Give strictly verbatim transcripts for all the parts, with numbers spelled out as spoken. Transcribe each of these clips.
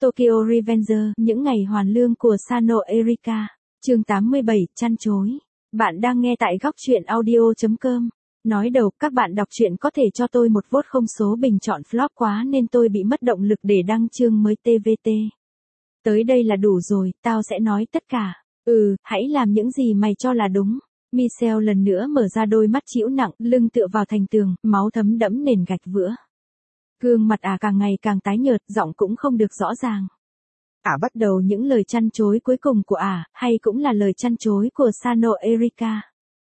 Tokyo Revenger, những ngày hoàn lương của Sano Erika. Chương tám mươi bảy, chăn chối. Bạn đang nghe tại góc truyện audio chấm com. Nói đầu, các bạn đọc truyện có thể cho tôi một vote không, số bình chọn flop quá nên tôi bị mất động lực để đăng chương mới tê vê tê. Tới đây là đủ rồi, tao sẽ nói tất cả. Ừ, hãy làm những gì mày cho là đúng. Michelle lần nữa mở ra đôi mắt trĩu nặng, lưng tựa vào thành tường, máu thấm đẫm nền gạch vữa. Gương mặt ả à càng ngày càng tái nhợt, giọng cũng không được rõ ràng. Ả à bắt đầu những lời chăn chối cuối cùng của ả, à, hay cũng là lời chăn chối của Sano Erika.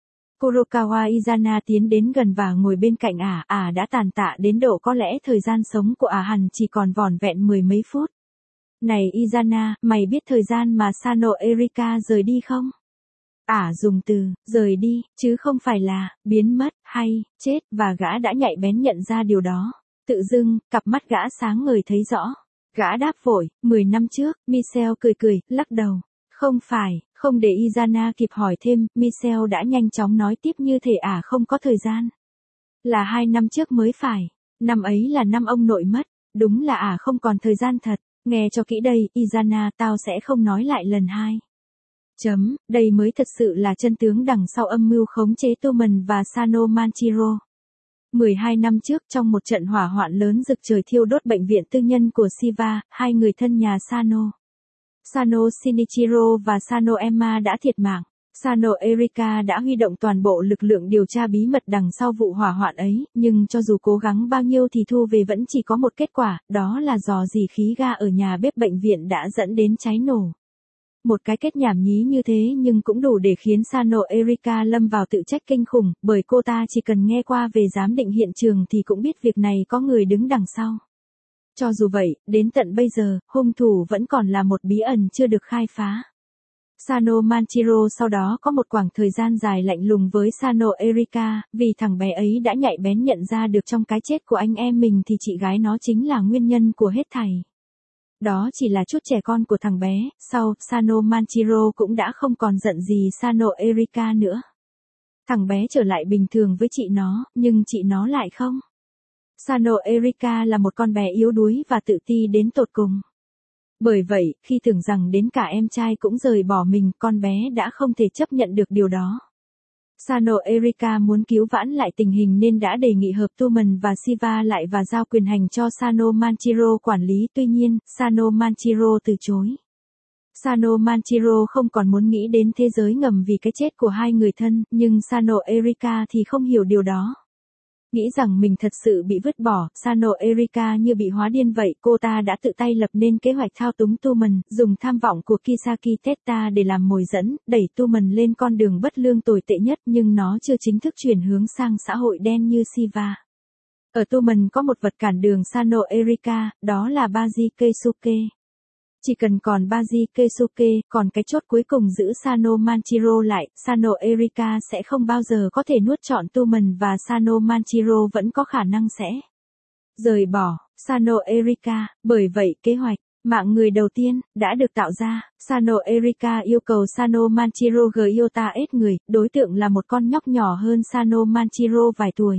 Kurokawa Izana tiến đến gần và ngồi bên cạnh ả, ả à đã tàn tạ đến độ có lẽ thời gian sống của ả à hẳn chỉ còn vỏn vẹn mười mấy phút. Này Izana, mày biết thời gian mà Sano Erika rời đi không? Ả à dùng từ, rời đi, chứ không phải là, biến mất, hay, chết, và gã đã nhạy bén nhận ra điều đó. Tự dưng, cặp mắt gã sáng ngời thấy rõ. Gã đáp vội, mười năm trước, Michelle cười cười, lắc đầu. Không phải, không để Izana kịp hỏi thêm, Michelle đã nhanh chóng nói tiếp như thể ả à không có thời gian. Là hai năm trước mới phải. Năm ấy là năm ông nội mất. Đúng là ả à không còn thời gian thật. Nghe cho kỹ đây, Izana, tao sẽ không nói lại lần hai. Chấm, đây mới thật sự là chân tướng đằng sau âm mưu khống chế Toman và Sano Manchiro. mười hai năm trước, trong một trận hỏa hoạn lớn rực trời thiêu đốt bệnh viện tư nhân của Shiva, hai người thân nhà Sano, Sano Shinichiro và Sano Emma đã thiệt mạng. Sano Erika đã huy động toàn bộ lực lượng điều tra bí mật đằng sau vụ hỏa hoạn ấy, nhưng cho dù cố gắng bao nhiêu thì thu về vẫn chỉ có một kết quả, đó là rò rỉ khí ga ở nhà bếp bệnh viện đã dẫn đến cháy nổ. Một cái kết nhảm nhí như thế nhưng cũng đủ để khiến Sano Erika lâm vào tự trách kinh khủng, bởi cô ta chỉ cần nghe qua về giám định hiện trường thì cũng biết việc này có người đứng đằng sau. Cho dù vậy, đến tận bây giờ, hung thủ vẫn còn là một bí ẩn chưa được khai phá. Sano Manchiro sau đó có một khoảng thời gian dài lạnh lùng với Sano Erika, vì thằng bé ấy đã nhạy bén nhận ra được trong cái chết của anh em mình thì chị gái nó chính là nguyên nhân của hết thảy. Đó chỉ là chút trẻ con của thằng bé, sau, Sano Manchiro cũng đã không còn giận gì Sano Erika nữa. Thằng bé trở lại bình thường với chị nó, nhưng chị nó lại không. Sano Erika là một con bé yếu đuối và tự ti đến tột cùng. Bởi vậy, khi tưởng rằng đến cả em trai cũng rời bỏ mình, con bé đã không thể chấp nhận được điều đó. Sano Erika muốn cứu vãn lại tình hình nên đã đề nghị hợp Toman và Shiva lại và giao quyền hành cho Sano Manchiro quản lý, tuy nhiên, Sano Manchiro từ chối. Sano Manchiro không còn muốn nghĩ đến thế giới ngầm vì cái chết của hai người thân, nhưng Sano Erika thì không hiểu điều đó. Nghĩ rằng mình thật sự bị vứt bỏ, Sano Erika như bị hóa điên vậy, cô ta đã tự tay lập nên kế hoạch thao túng Toman, dùng tham vọng của Kisaki Teta để làm mồi dẫn, đẩy Toman lên con đường bất lương tồi tệ nhất, nhưng nó chưa chính thức chuyển hướng sang xã hội đen như Shiva. Ở Toman có một vật cản đường Sano Erika, đó là Baji Keisuke. Chỉ cần còn Baji Keisuke, còn cái chốt cuối cùng giữ Sano Manchiro lại, Sano Erika sẽ không bao giờ có thể nuốt trọn Toman và Sano Manchiro vẫn có khả năng sẽ rời bỏ Sano Erika. Bởi vậy, kế hoạch mạng người đầu tiên đã được tạo ra. Sano Erika yêu cầu Sano Manchiro Gyota ết người, đối tượng là một con nhóc nhỏ hơn Sano Manchiro vài tuổi.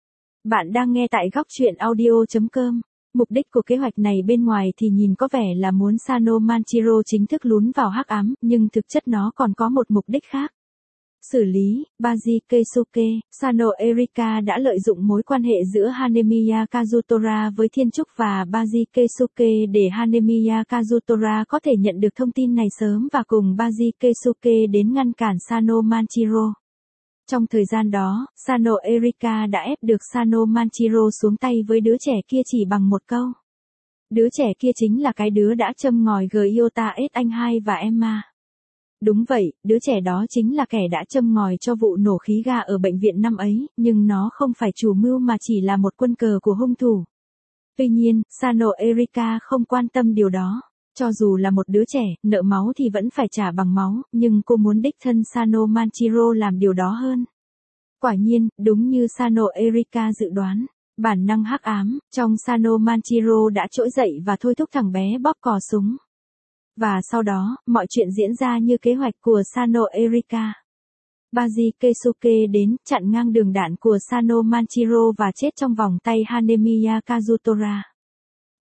Bạn đang nghe tại góc truyện audio chấm com. Mục đích của kế hoạch này bên ngoài thì nhìn có vẻ là muốn Sano Manchiro chính thức lún vào hắc ám, nhưng thực chất nó còn có một mục đích khác. Xử lý, Baji Keisuke. Sano Erika đã lợi dụng mối quan hệ giữa Hanemiya Kazutora với Thiên Trúc và Baji Keisuke để Hanemiya Kazutora có thể nhận được thông tin này sớm và cùng Baji Keisuke đến ngăn cản Sano Manchiro. Trong thời gian đó, Sano Erika đã ép được Sano Manchiro xuống tay với đứa trẻ kia chỉ bằng một câu. Đứa trẻ kia chính là cái đứa đã châm ngòi Gyota ết anh hai và Emma. Đúng vậy, đứa trẻ đó chính là kẻ đã châm ngòi cho vụ nổ khí ga ở bệnh viện năm ấy, nhưng nó không phải chủ mưu mà chỉ là một quân cờ của hung thủ. Tuy nhiên, Sano Erika không quan tâm điều đó. Cho dù là một đứa trẻ, nợ máu thì vẫn phải trả bằng máu, nhưng cô muốn đích thân Sano Manchiro làm điều đó hơn. Quả nhiên, đúng như Sano Erika dự đoán, bản năng hắc ám trong Sano Manchiro đã trỗi dậy và thôi thúc thằng bé bóp cò súng. Và sau đó, mọi chuyện diễn ra như kế hoạch của Sano Erika. Baji Keisuke đến, chặn ngang đường đạn của Sano Manchiro và chết trong vòng tay Hanemiya Kazutora.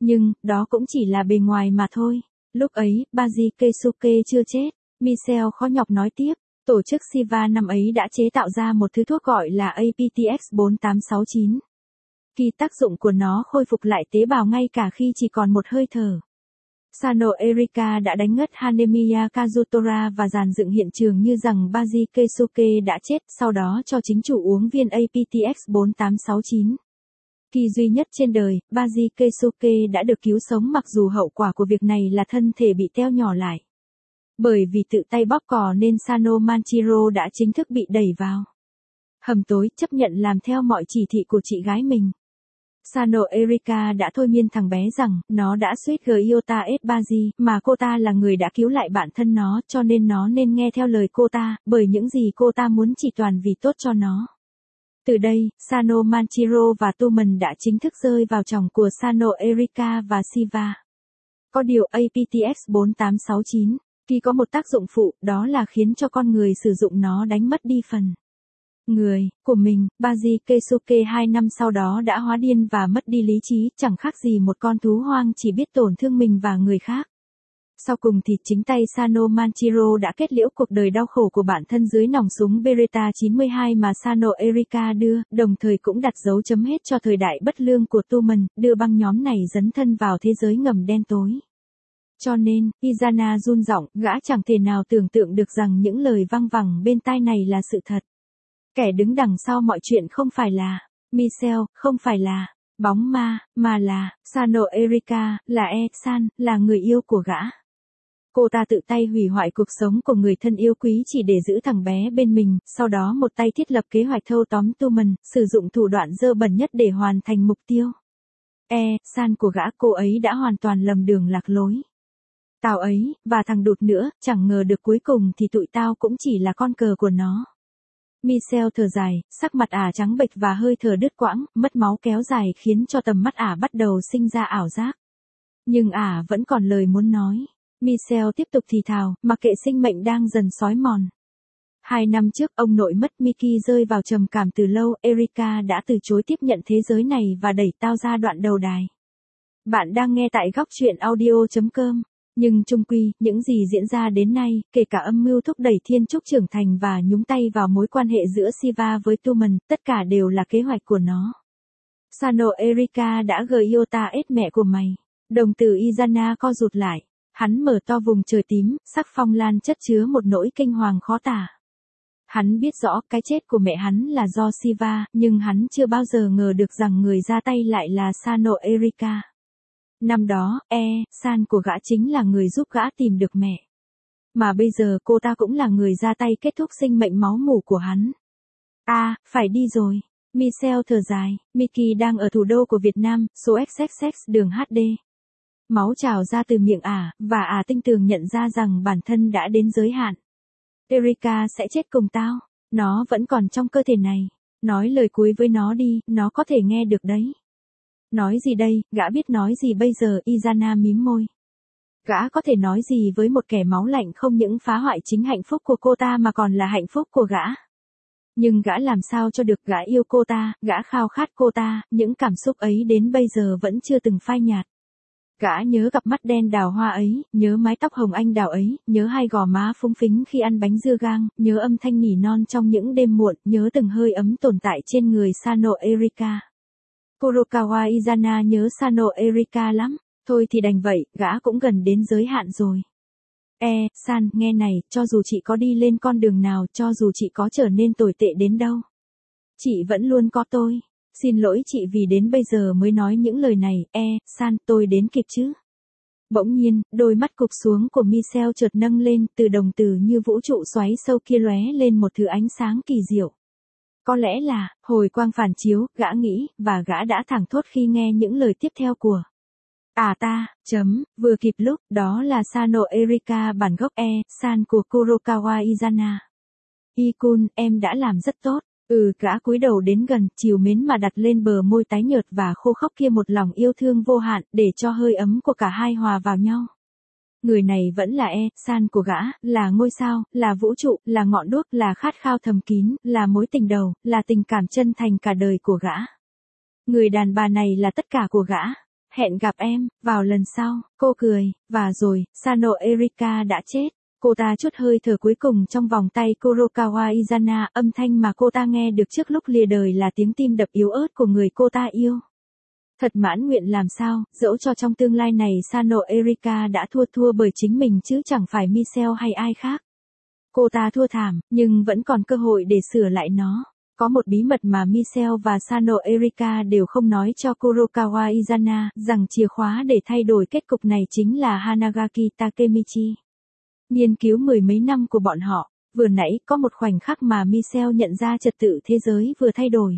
Nhưng, đó cũng chỉ là bề ngoài mà thôi. Lúc ấy, Baji Keisuke chưa chết. Michelle khó nhọc nói tiếp. Tổ chức Shiva năm ấy đã chế tạo ra một thứ thuốc gọi là A P T X bốn tám sáu chín. Khi tác dụng của nó khôi phục lại tế bào ngay cả khi chỉ còn một hơi thở. Sano Erika đã đánh ngất Hanemiya Kazutora và dàn dựng hiện trường như rằng Baji Keisuke đã chết, sau đó cho chính chủ uống viên A P T X bốn tám sáu chín. Kỳ duy nhất trên đời, Baji Keisuke đã được cứu sống mặc dù hậu quả của việc này là thân thể bị teo nhỏ lại. Bởi vì tự tay bóp cò nên Sano Manchiro đã chính thức bị đẩy vào hầm tối, chấp nhận làm theo mọi chỉ thị của chị gái mình. Sano Erika đã thôi miên thằng bé rằng, nó đã suýt Gyota S Baji, mà cô ta là người đã cứu lại bản thân nó, cho nên nó nên nghe theo lời cô ta, bởi những gì cô ta muốn chỉ toàn vì tốt cho nó. Từ đây, Sano Manchiro và Tumen đã chính thức rơi vào chòng của Sano Erika và Shiva. Có điều A P T X bốn tám sáu chín, khi có một tác dụng phụ, đó là khiến cho con người sử dụng nó đánh mất đi phần người của mình. Baji Keisuke hai năm sau đó đã hóa điên và mất đi lý trí, chẳng khác gì một con thú hoang chỉ biết tổn thương mình và người khác. Sau cùng thì chính tay Sano Manchiro đã kết liễu cuộc đời đau khổ của bản thân dưới nòng súng Beretta chín mươi hai mà Sano Erika đưa, đồng thời cũng đặt dấu chấm hết cho thời đại bất lương của Tumen, đưa băng nhóm này dấn thân vào thế giới ngầm đen tối. Cho nên, Izana run giọng, gã chẳng thể nào tưởng tượng được rằng những lời văng vẳng bên tai này là sự thật. Kẻ đứng đằng sau mọi chuyện không phải là Michelle, không phải là bóng ma, mà là Sano Erika, là E-san, là người yêu của gã. Cô ta tự tay hủy hoại cuộc sống của người thân yêu quý chỉ để giữ thằng bé bên mình, sau đó một tay thiết lập kế hoạch thâu tóm Tumen, sử dụng thủ đoạn dơ bẩn nhất để hoàn thành mục tiêu. E-san của gã, cô ấy đã hoàn toàn lầm đường lạc lối. Tao ấy, và thằng đụt nữa, chẳng ngờ được cuối cùng thì tụi tao cũng chỉ là con cờ của nó. Michelle thở dài, sắc mặt ả trắng bệch và hơi thở đứt quãng, mất máu kéo dài khiến cho tầm mắt ả bắt đầu sinh ra ảo giác. Nhưng ả vẫn còn lời muốn nói. Michelle tiếp tục thì thào, mặc kệ sinh mệnh đang dần xói mòn. Hai năm trước ông nội mất, Miki rơi vào trầm cảm từ lâu, Erika đã từ chối tiếp nhận thế giới này và đẩy tao ra đoạn đầu đài. Bạn đang nghe tại góc truyện audio chấm com. Nhưng chung quy, những gì diễn ra đến nay, kể cả âm mưu thúc đẩy Thiên Trúc trưởng thành và nhúng tay vào mối quan hệ giữa Shiva với Tumen, tất cả đều là kế hoạch của nó. Sano Erika đã Gyota S mẹ của mày. Đồng tử Izana co rụt lại. Hắn mở to vùng trời tím, sắc phong lan chất chứa một nỗi kinh hoàng khó tả. Hắn biết rõ cái chết của mẹ hắn là do Shiva, nhưng hắn chưa bao giờ ngờ được rằng người ra tay lại là Sano Erika. Năm đó, E-san của gã chính là người giúp gã tìm được mẹ. Mà bây giờ cô ta cũng là người ra tay kết thúc sinh mệnh máu mủ của hắn. À, phải đi rồi. Michelle thở dài, Miki đang ở thủ đô của Việt Nam, số X X X đường hát đê. Máu trào ra từ miệng ả, và ả tinh tường nhận ra rằng bản thân đã đến giới hạn. Erika sẽ chết cùng tao. Nó vẫn còn trong cơ thể này. Nói lời cuối với nó đi, nó có thể nghe được đấy. Nói gì đây, gã biết nói gì bây giờ, Izana mím môi. Gã có thể nói gì với một kẻ máu lạnh không những phá hoại chính hạnh phúc của cô ta mà còn là hạnh phúc của gã. Nhưng gã làm sao cho được, gã yêu cô ta, gã khao khát cô ta, những cảm xúc ấy đến bây giờ vẫn chưa từng phai nhạt. Gã nhớ cặp mắt đen đào hoa ấy, nhớ mái tóc hồng anh đào ấy, nhớ hai gò má phúng phính khi ăn bánh dưa gang, nhớ âm thanh nỉ non trong những đêm muộn, nhớ từng hơi ấm tồn tại trên người Sano Erika. Kurokawa Izana nhớ Sano Erika lắm. Thôi thì đành vậy, gã cũng gần đến giới hạn rồi. E-san, nghe này, cho dù chị có đi lên con đường nào, cho dù chị có trở nên tồi tệ đến đâu, chị vẫn luôn có tôi. Xin lỗi chị vì đến bây giờ mới nói những lời này, E-san, tôi đến kịp chứ. Bỗng nhiên, đôi mắt cụp xuống của Michelle chợt nâng lên, từ đồng tử như vũ trụ xoáy sâu kia lóe lên một thứ ánh sáng kỳ diệu. Có lẽ là, hồi quang phản chiếu, gã nghĩ, và gã đã thảng thốt khi nghe những lời tiếp theo của à ta, chấm, vừa kịp lúc, đó là Sano Erika bản gốc E-san của Kurokawa Izana. Y-kun, em đã làm rất tốt. Ừ, gã cúi đầu đến gần, chiều mến mà đặt lên bờ môi tái nhợt và khô khốc kia một lòng yêu thương vô hạn, để cho hơi ấm của cả hai hòa vào nhau. Người này vẫn là E-san của gã, là ngôi sao, là vũ trụ, là ngọn đuốc, là khát khao thầm kín, là mối tình đầu, là tình cảm chân thành cả đời của gã. Người đàn bà này là tất cả của gã. Hẹn gặp em, vào lần sau, cô cười, và rồi, Sano Erika đã chết. Cô ta chút hơi thở cuối cùng trong vòng tay Kurokawa Izana, âm thanh mà cô ta nghe được trước lúc lìa đời là tiếng tim đập yếu ớt của người cô ta yêu. Thật mãn nguyện làm sao, dẫu cho trong tương lai này Sano Erika đã thua thua bởi chính mình chứ chẳng phải Michelle hay ai khác. Cô ta thua thảm, nhưng vẫn còn cơ hội để sửa lại nó. Có một bí mật mà Michelle và Sano Erika đều không nói cho Kurokawa Izana, rằng chìa khóa để thay đổi kết cục này chính là Hanagaki Takemichi. Nghiên cứu mười mấy năm của bọn họ, vừa nãy có một khoảnh khắc mà Michelle nhận ra trật tự thế giới vừa thay đổi.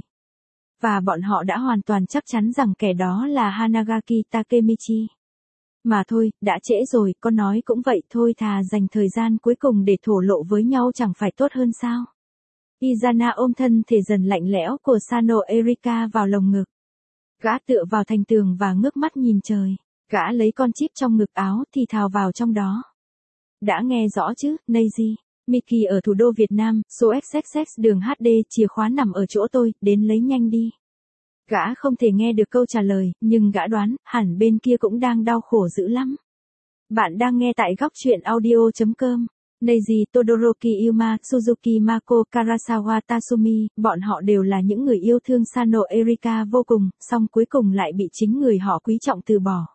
Và bọn họ đã hoàn toàn chắc chắn rằng kẻ đó là Hanagaki Takemichi. Mà thôi, đã trễ rồi, con nói cũng vậy thôi, thà dành thời gian cuối cùng để thổ lộ với nhau chẳng phải tốt hơn sao? Izana ôm thân thể dần lạnh lẽo của Sano Erika vào lồng ngực. Gã tựa vào thành tường và ngước mắt nhìn trời. Gã lấy con chip trong ngực áo thì thào vào trong đó. Đã nghe rõ chứ, Neji. Miki ở thủ đô Việt Nam, số ích ích ích đường hát đê, chìa khóa nằm ở chỗ tôi, đến lấy nhanh đi. Gã không thể nghe được câu trả lời, nhưng gã đoán, hẳn bên kia cũng đang đau khổ dữ lắm. Bạn đang nghe tại góc truyện audio chấm com. Neji Todoroki Yuma, Suzuki Mako, Karasawa Tatsumi, bọn họ đều là những người yêu thương Sano Erika vô cùng, song cuối cùng lại bị chính người họ quý trọng từ bỏ.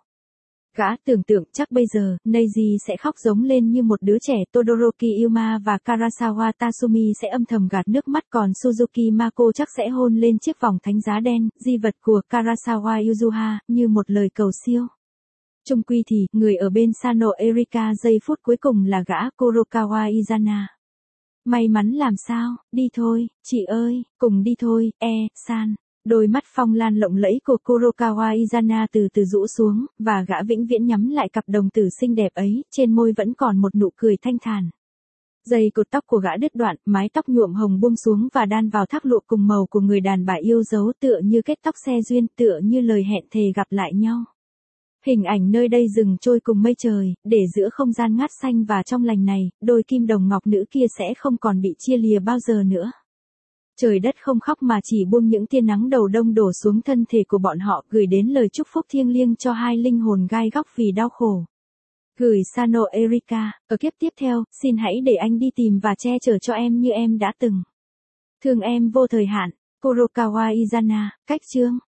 Gã tưởng tượng chắc bây giờ, Neji sẽ khóc giống lên như một đứa trẻ, Todoroki Yuma và Karasawa Tatsumi sẽ âm thầm gạt nước mắt, còn Suzuki Mako chắc sẽ hôn lên chiếc vòng thánh giá đen, di vật của Karasawa Yuzuha, như một lời cầu siêu. Chung quy thì, người ở bên Sano Erika giây phút cuối cùng là gã Kurokawa Izana. May mắn làm sao, đi thôi, chị ơi, cùng đi thôi, e-san. Đôi mắt phong lan lộng lẫy của Kurokawa Izana từ từ rũ xuống, và gã vĩnh viễn nhắm lại cặp đồng tử xinh đẹp ấy, trên môi vẫn còn một nụ cười thanh thản. Dây cột tóc của gã đứt đoạn, mái tóc nhuộm hồng buông xuống và đan vào thác lụa cùng màu của người đàn bà yêu dấu, tựa như kết tóc xe duyên, tựa như lời hẹn thề gặp lại nhau. Hình ảnh nơi đây dừng trôi cùng mây trời, để giữa không gian ngát xanh và trong lành này, đôi kim đồng ngọc nữ kia sẽ không còn bị chia lìa bao giờ nữa. Trời đất không khóc mà chỉ buông những tia nắng đầu đông đổ xuống thân thể của bọn họ, gửi đến lời chúc phúc thiêng liêng cho hai linh hồn gai góc vì đau khổ. Gửi Sano Erika, ở kiếp tiếp theo, xin hãy để anh đi tìm và che chở cho em như em đã từng. Thương em vô thời hạn, Kurokawa Izana, cách chương.